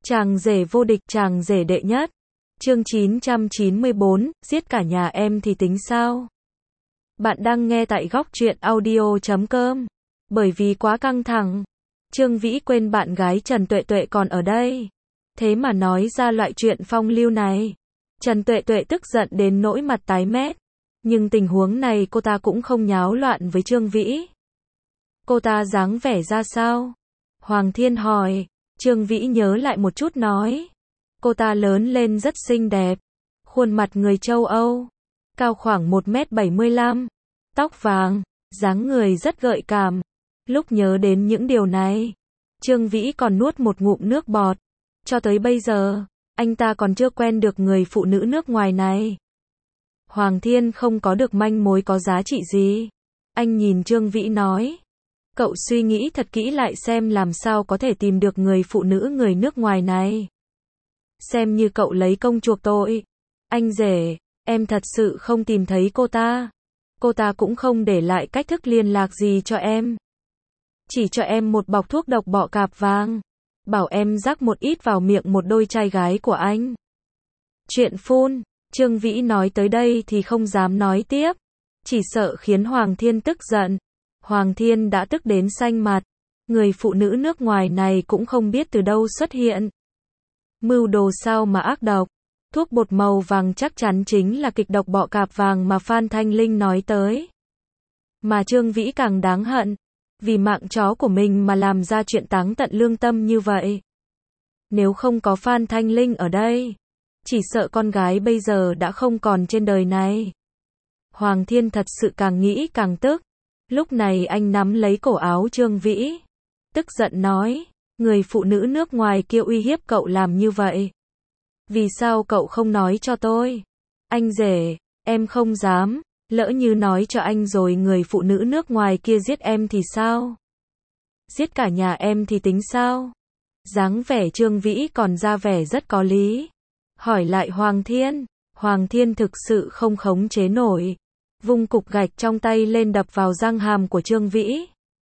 Chàng rể vô địch, chàng rể đệ nhất. Chương 994, giết cả nhà em thì tính sao? Bạn đang nghe tại góc truyện audio.com. Bởi vì quá căng thẳng, Trương Vĩ quên bạn gái Trần Tuệ Tuệ còn ở đây. Thế mà nói ra loại chuyện phong lưu này. Trần Tuệ Tuệ tức giận đến nỗi mặt tái mét. Nhưng tình huống này cô ta cũng không nháo loạn với Trương Vĩ. Cô ta dáng vẻ ra sao? Hoàng Thiên hỏi. Trương Vĩ nhớ lại một chút nói. Cô ta lớn lên rất xinh đẹp. Khuôn mặt người châu Âu. Cao khoảng 1m75. Tóc vàng. Dáng người rất gợi cảm. Lúc nhớ đến những điều này, Trương Vĩ còn nuốt một ngụm nước bọt. Cho tới bây giờ, anh ta còn chưa quen được người phụ nữ nước ngoài này. Hoàng Thiên không có được manh mối có giá trị gì. Anh nhìn Trương Vĩ nói. Cậu suy nghĩ thật kỹ lại xem làm sao có thể tìm được người phụ nữ người nước ngoài này. Xem như cậu lấy công chuộc tội. Anh rể, em thật sự không tìm thấy cô ta. Cô ta cũng không để lại cách thức liên lạc gì cho em. Chỉ cho em một bọc thuốc độc bọ cạp vàng. Bảo em rắc một ít vào miệng một đôi trai gái của anh. Chuyện phun, Trương Vĩ nói tới đây thì không dám nói tiếp. Chỉ sợ khiến Hoàng Thiên tức giận. Hoàng Thiên đã tức đến xanh mặt. Người phụ nữ nước ngoài này cũng không biết từ đâu xuất hiện. Mưu đồ sao mà ác độc. Thuốc bột màu vàng chắc chắn chính là kịch độc bọ cạp vàng mà Phan Thanh Linh nói tới. Mà Trương Vĩ càng đáng hận. Vì mạng chó của mình mà làm ra chuyện táng tận lương tâm như vậy. Nếu không có Phan Thanh Linh ở đây, chỉ sợ con gái bây giờ đã không còn trên đời này. Hoàng Thiên thật sự càng nghĩ càng tức. Lúc này anh nắm lấy cổ áo Trương Vĩ. Tức giận nói, người phụ nữ nước ngoài kia uy hiếp cậu làm như vậy. Vì sao cậu không nói cho tôi? Anh rể, em không dám. Lỡ như nói cho anh rồi người phụ nữ nước ngoài kia giết em thì sao? Giết cả nhà em thì tính sao? Dáng vẻ Trương Vĩ còn ra vẻ rất có lý. Hỏi lại Hoàng Thiên. Hoàng Thiên thực sự không khống chế nổi. Vung cục gạch trong tay lên đập vào răng hàm của Trương Vĩ.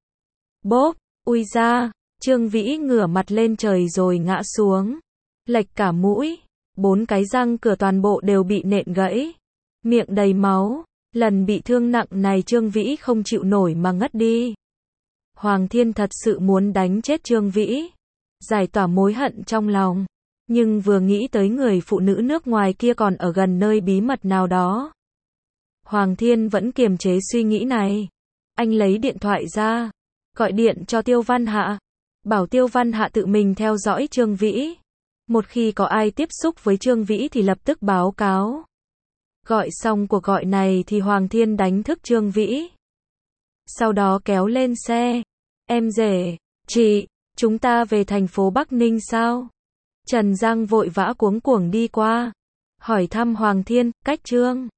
Bốp, ui ra. Trương Vĩ ngửa mặt lên trời rồi ngã xuống. Lệch cả mũi. 4 cái răng cửa toàn bộ đều bị nện gãy. Miệng đầy máu. Lần bị thương nặng này Trương Vĩ không chịu nổi mà ngất đi. Hoàng Thiên thật sự muốn đánh chết Trương Vĩ. Giải tỏa mối hận trong lòng. Nhưng vừa nghĩ tới người phụ nữ nước ngoài kia còn ở gần nơi bí mật nào đó. Hoàng Thiên vẫn kiềm chế suy nghĩ này. Anh lấy điện thoại ra. Gọi điện cho Tiêu Văn Hạ. Bảo Tiêu Văn Hạ tự mình theo dõi Trương Vĩ. Một khi có ai tiếp xúc với Trương Vĩ thì lập tức báo cáo. Gọi xong cuộc gọi này thì Hoàng Thiên đánh thức Trương Vĩ. Sau đó kéo lên xe. Em rể, chị, chúng ta về thành phố Bắc Ninh sao? Trần Giang vội vã cuống cuồng đi qua. Hỏi thăm Hoàng Thiên, cách Trương